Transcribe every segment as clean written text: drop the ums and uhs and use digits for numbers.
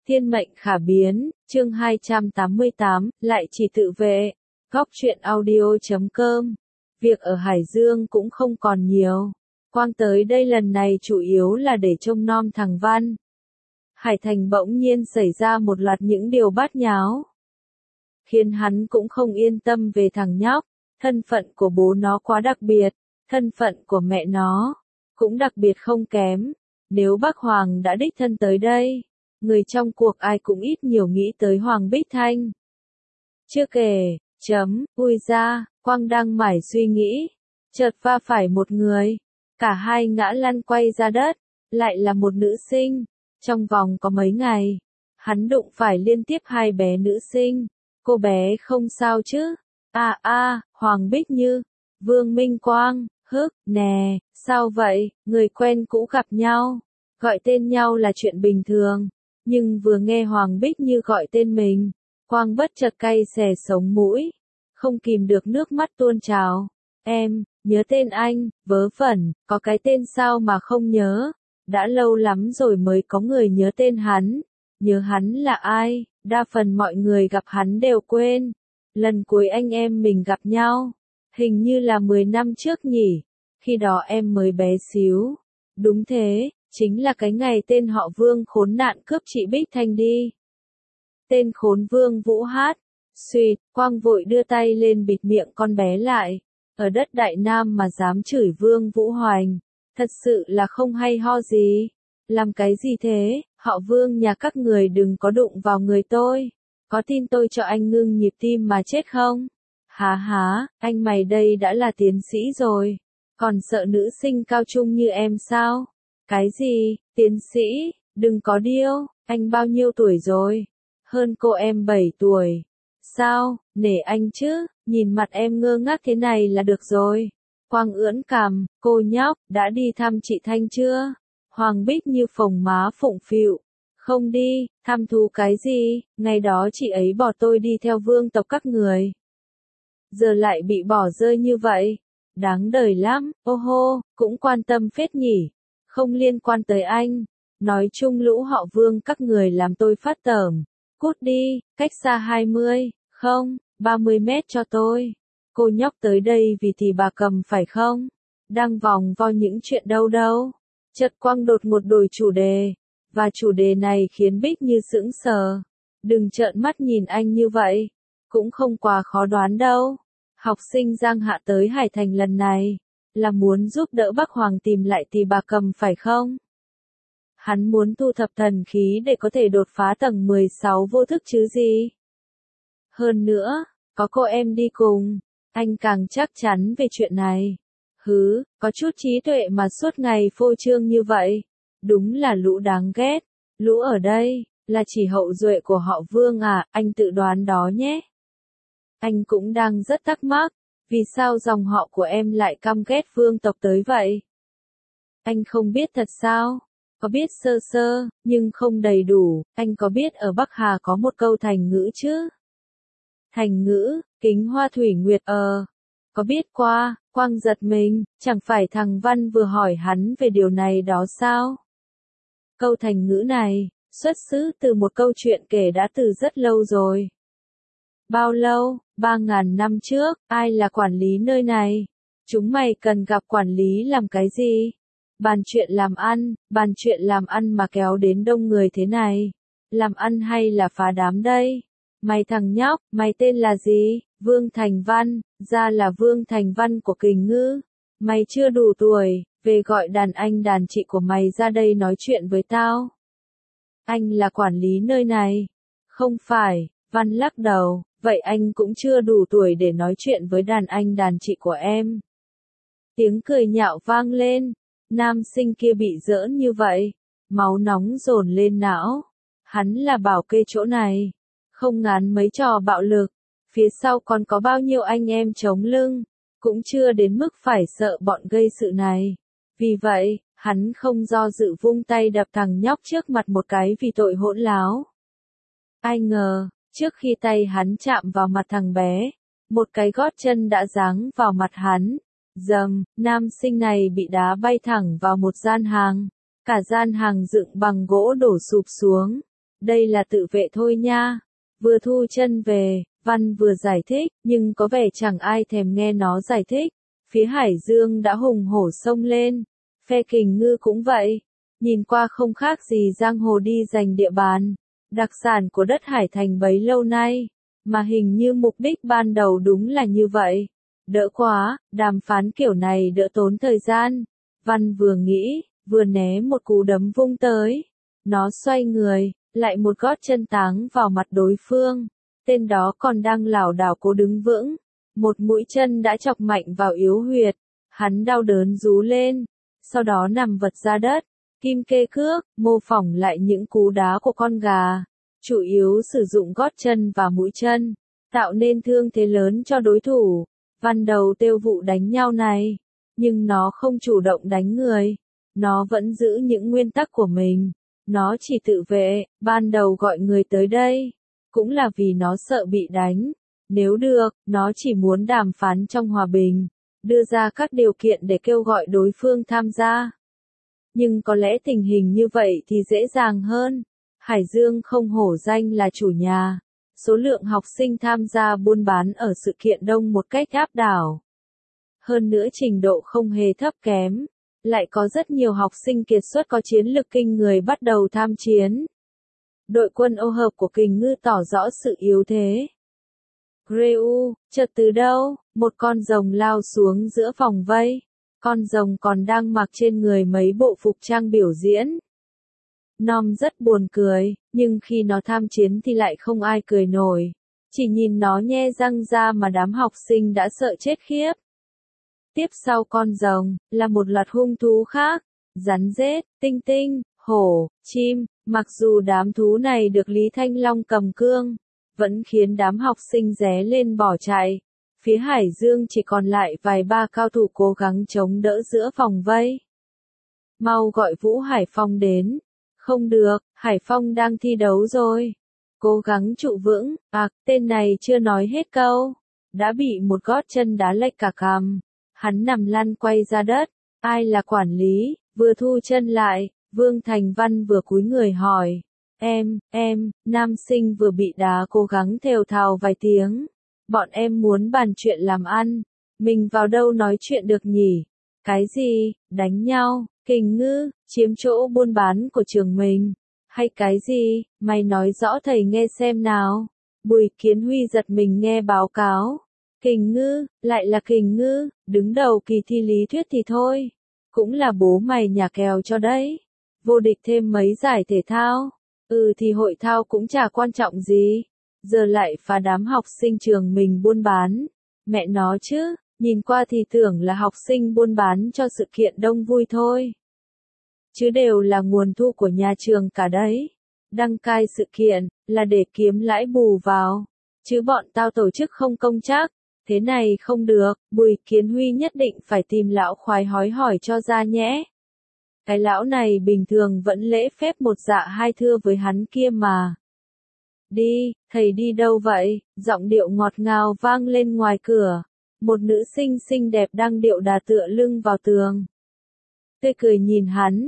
Thiên mệnh khả biến, chương 288, lại chỉ tự vệ. Góc truyện audio.com. Việc ở Hải Dương cũng không còn nhiều. Quang tới đây lần này chủ yếu là để trông nom thằng Văn. Hải Thành bỗng nhiên xảy ra một loạt những điều bát nháo, khiến hắn cũng không yên tâm về thằng nhóc. Thân phận của bố nó quá đặc biệt, thân phận của mẹ nó cũng đặc biệt không kém. Nếu bác Hoàng đã đích thân tới đây, người trong cuộc ai cũng ít nhiều nghĩ tới Hoàng Bích Thanh. Chưa kể, ui ra, Quang đang mải suy nghĩ, chợt va phải một người. Cả hai ngã lăn quay ra đất, lại là một nữ sinh. Trong vòng có mấy ngày, hắn đụng phải liên tiếp hai bé nữ sinh. Cô bé không sao chứ? Hoàng Bích Như, Vương Minh Quang, nè, sao vậy? Người quen cũ gặp nhau, gọi tên nhau là chuyện bình thường. Nhưng vừa nghe Hoàng Bích Như gọi tên mình, Quang bất chợt cay xè sống mũi, không kìm được nước mắt tuôn trào. Em, nhớ tên anh, vớ vẩn, có cái tên sao mà không nhớ. Đã lâu lắm rồi mới có người nhớ tên hắn. Nhớ hắn là ai, đa phần mọi người gặp hắn đều quên. Lần cuối anh em mình gặp nhau, hình như là 10 năm trước nhỉ. Khi đó em mới bé xíu. Đúng thế, chính là cái ngày tên họ Vương khốn nạn cướp chị Bích Thanh đi. Tên khốn Vương Vũ Hát. Xuyệt, Quang vội đưa tay lên bịt miệng con bé lại. Ở đất Đại Nam mà dám chửi Vương Vũ Hoành, thật sự là không hay ho gì. Làm cái gì thế, họ Vương nhà các người đừng có đụng vào người tôi. Có tin tôi cho anh ngưng nhịp tim mà chết không? Hả, anh mày đây đã là tiến sĩ rồi, còn sợ nữ sinh cao trung như em sao? Cái gì, tiến sĩ, đừng có điêu, anh bao nhiêu tuổi rồi? Hơn cô em 7 tuổi. Sao, nể anh chứ, nhìn mặt em ngơ ngác thế này là được rồi. Quang ưỡn cằm, cô nhóc, đã đi thăm chị Thanh chưa? Hoàng Bích Như phồng má phụng phịu. Không đi, thăm thú cái gì, ngày đó chị ấy bỏ tôi đi theo vương tộc các người. Giờ lại bị bỏ rơi như vậy. Đáng đời lắm, ô hô, cũng quan tâm phết nhỉ. Không liên quan tới anh. Nói chung lũ họ Vương các người làm tôi phát tởm. Cút đi, cách xa 30 mét cho tôi. Cô nhóc tới đây vì thì bà cầm phải không? Đang vòng vo những chuyện đâu. Chợt Quang đột ngột đổi chủ đề. Và chủ đề này khiến Bích Như sững sờ. Đừng trợn mắt nhìn anh như vậy. Cũng không quá khó đoán đâu. Học sinh Giang Hạ tới Hải Thành lần này là muốn giúp đỡ Bắc Hoàng tìm lại Tỳ Bà Cầm phải không? Hắn muốn thu thập thần khí để có thể đột phá tầng 16 vô thức chứ gì? Hơn nữa, có cô em đi cùng, anh càng chắc chắn về chuyện này. Có chút trí tuệ mà suốt ngày phô trương như vậy. Đúng là lũ đáng ghét. Lũ ở đây là chỉ hậu duệ của họ Vương à, anh tự đoán đó nhé. Anh cũng đang rất thắc mắc, vì sao dòng họ của em lại căm ghét vương tộc tới vậy? Anh không biết thật sao? Có biết sơ sơ, nhưng không đầy đủ. Anh có biết ở Bắc Hà có một câu thành ngữ chứ? Thành ngữ, kính hoa thủy nguyệt có biết qua. Quang giật mình, chẳng phải thằng Văn vừa hỏi hắn về điều này đó sao? Câu thành ngữ này, xuất xứ từ một câu chuyện kể đã từ rất lâu rồi. Bao lâu? 3.000 năm trước, ai là quản lý nơi này? Chúng mày cần gặp quản lý làm cái gì? Bàn chuyện làm ăn mà kéo đến đông người thế này. Làm ăn hay là phá đám đây? Mày thằng nhóc, mày tên là gì? Vương Thành Văn, ra là Vương Thành Văn của Kình Ngư. Mày chưa đủ tuổi, về gọi đàn anh đàn chị của mày ra đây nói chuyện với tao. Anh là quản lý nơi này. Không phải, Văn lắc đầu, vậy anh cũng chưa đủ tuổi để nói chuyện với đàn anh đàn chị của em. Tiếng cười nhạo vang lên, nam sinh kia bị giỡn như vậy, máu nóng dồn lên não. Hắn là bảo kê chỗ này, không ngán mấy trò bạo lực, phía sau còn có bao nhiêu anh em chống lưng, cũng chưa đến mức phải sợ bọn gây sự này. Vì vậy, hắn không do dự vung tay đập thằng nhóc trước mặt một cái vì tội hỗn láo. Ai ngờ, trước khi tay hắn chạm vào mặt thằng bé, một cái gót chân đã giáng vào mặt hắn. Dầm, nam sinh này bị đá bay thẳng vào một gian hàng. Cả gian hàng dựng bằng gỗ đổ sụp xuống. đây là tự vệ thôi nha. Vừa thu chân về, Văn vừa giải thích, nhưng có vẻ chẳng ai thèm nghe nó giải thích. Phía Hải Dương đã hùng hổ xông lên, phe Kình Ngư cũng vậy, nhìn qua không khác gì giang hồ đi giành địa bàn, đặc sản của đất Hải Thành bấy lâu nay, mà hình như mục đích ban đầu đúng là như vậy. Đỡ quá, đàm phán kiểu này đỡ tốn thời gian. Văn vừa nghĩ, vừa né một cú đấm vung tới. Nó xoay người, lại một gót chân táng vào mặt đối phương. Tên đó còn đang lảo đảo cố đứng vững. Một mũi chân đã chọc mạnh vào yếu huyệt. Hắn đau đớn rú lên. Sau đó nằm vật ra đất. Kim kê cước, mô phỏng lại những cú đá của con gà. Chủ yếu sử dụng gót chân và mũi chân. Tạo nên thương thế lớn cho đối thủ. Văn đầu tiêu vụ đánh nhau này. Nhưng nó không chủ động đánh người. Nó vẫn giữ những nguyên tắc của mình. Nó chỉ tự vệ, ban đầu gọi người tới đây. Cũng là vì nó sợ bị đánh. Nếu được, nó chỉ muốn đàm phán trong hòa bình. Đưa ra các điều kiện để kêu gọi đối phương tham gia. Nhưng có lẽ tình hình như vậy thì dễ dàng hơn. Hải Dương không hổ danh là chủ nhà. Số lượng học sinh tham gia buôn bán ở sự kiện đông một cách áp đảo. Hơn nữa trình độ không hề thấp kém. Lại có rất nhiều học sinh kiệt xuất có chiến lực kinh người bắt đầu tham chiến. Đội quân ô hợp của Kình Ngư tỏ rõ sự yếu thế. Greu, chợt từ đâu, một con rồng lao xuống giữa vòng vây. Con rồng còn đang mặc trên người mấy bộ phục trang biểu diễn. Nom rất buồn cười, nhưng khi nó tham chiến thì lại không ai cười nổi. Chỉ nhìn nó nhe răng ra mà đám học sinh đã sợ chết khiếp. Tiếp sau con rồng, là một loạt hung thú khác. Rắn rết, tinh tinh, hổ, chim. Mặc dù đám thú này được Lý Thanh Long cầm cương, vẫn khiến đám học sinh ré lên bỏ chạy. Phía Hải Dương chỉ còn lại vài ba cao thủ cố gắng chống đỡ giữa vòng vây. Mau gọi Vũ Hải Phong đến. Không được, Hải Phong đang thi đấu rồi. Cố gắng trụ vững, tên này chưa nói hết câu. Đã bị một gót chân đá lệch cả cằm. Hắn nằm lăn quay ra đất. Ai là quản lý, vừa thu chân lại, Vương Thành Văn vừa cúi người hỏi. Nam sinh vừa bị đá cố gắng thều thào vài tiếng. Bọn em muốn bàn chuyện làm ăn. Mình vào đâu nói chuyện được nhỉ? Cái gì, đánh nhau, Kình Ngư, chiếm chỗ buôn bán của trường mình. Hay cái gì, mày nói rõ thầy nghe xem nào. Bùi Kiến Huy giật mình nghe báo cáo. Kình Ngư, lại là Kình Ngư, đứng đầu kỳ thi lý thuyết thì thôi. Cũng là bố mày nhà kèo cho đấy. Vô địch thêm mấy giải thể thao. Thì hội thao cũng chả quan trọng gì. Giờ lại phá đám học sinh trường mình buôn bán. Mẹ nó chứ, nhìn qua thì tưởng là học sinh buôn bán cho sự kiện đông vui thôi. Chứ đều là nguồn thu của nhà trường cả đấy. Đăng cai sự kiện, là để kiếm lãi bù vào. Chứ bọn tao tổ chức không công chắc. Thế này không được, Bùi Kiến Huy nhất định phải tìm lão khoái hói hỏi cho ra nhẽ. Cái lão này bình thường vẫn lễ phép một dạ hai thưa với hắn kia mà. Đi, thầy đi đâu vậy? Giọng điệu ngọt ngào vang lên ngoài cửa. Một nữ sinh xinh đẹp đang điệu đà tựa lưng vào tường. Tươi cười nhìn hắn,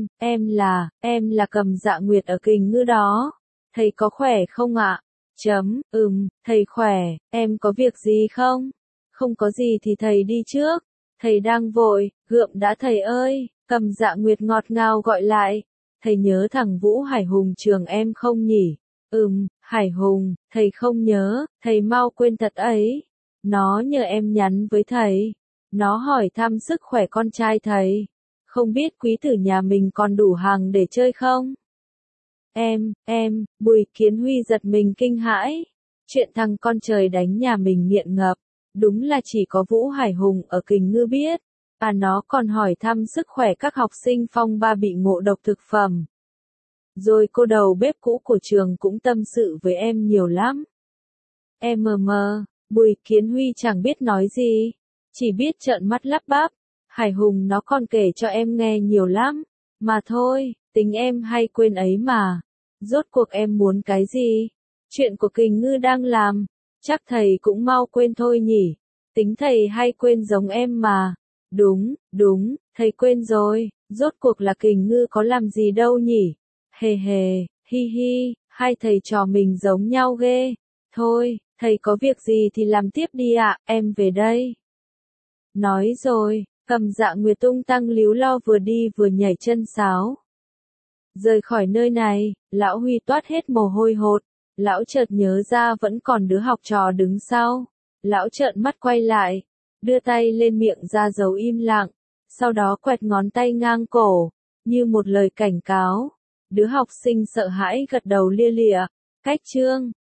em là Cầm Dạ Nguyệt ở Kình Ngư đó. Thầy có khỏe không ạ? Thầy khỏe, em có việc gì không? Không có gì thì thầy đi trước. Thầy đang vội, gượm đã thầy ơi, Cầm Dạ Nguyệt ngọt ngào gọi lại. Thầy nhớ thằng Vũ Hải Hùng trường em không nhỉ? Hải Hùng, thầy không nhớ, thầy mau quên thật ấy. Nó nhờ em nhắn với thầy. Nó hỏi thăm sức khỏe con trai thầy. Không biết quý tử nhà mình còn đủ hàng để chơi không? Bùi Kiến Huy giật mình kinh hãi. Chuyện thằng con trời đánh nhà mình nghiện ngập. Đúng là chỉ có Vũ Hải Hùng ở Kình Ngư biết. Nó còn hỏi thăm sức khỏe các học sinh phong ba bị ngộ độc thực phẩm. Rồi cô đầu bếp cũ của trường cũng tâm sự với em nhiều lắm. Bùi Kiến Huy chẳng biết nói gì. Chỉ biết trợn mắt lắp bắp. Hải Hùng nó còn kể cho em nghe nhiều lắm. Mà thôi, tính em hay quên ấy mà. Rốt cuộc em muốn cái gì? Chuyện của Kình Ngư đang làm. Chắc thầy cũng mau quên thôi nhỉ. Tính thầy hay quên giống em mà. Đúng, thầy quên rồi. Rốt cuộc là Kình Ngư có làm gì đâu nhỉ? Hi hi, hai thầy trò mình giống nhau ghê. Thôi, thầy có việc gì thì làm tiếp đi ạ, em về đây. Nói rồi, Cầm Dạ Nguyệt tung tăng líu lo vừa đi vừa nhảy chân sáo. Rời khỏi nơi này, lão Huy toát hết mồ hôi hột. Lão chợt nhớ ra vẫn còn đứa học trò đứng sau. Lão trợn mắt quay lại, đưa tay lên miệng ra dấu im lặng, sau đó quẹt ngón tay ngang cổ, như một lời cảnh cáo. Đứa học sinh sợ hãi gật đầu lia lịa. Cách chương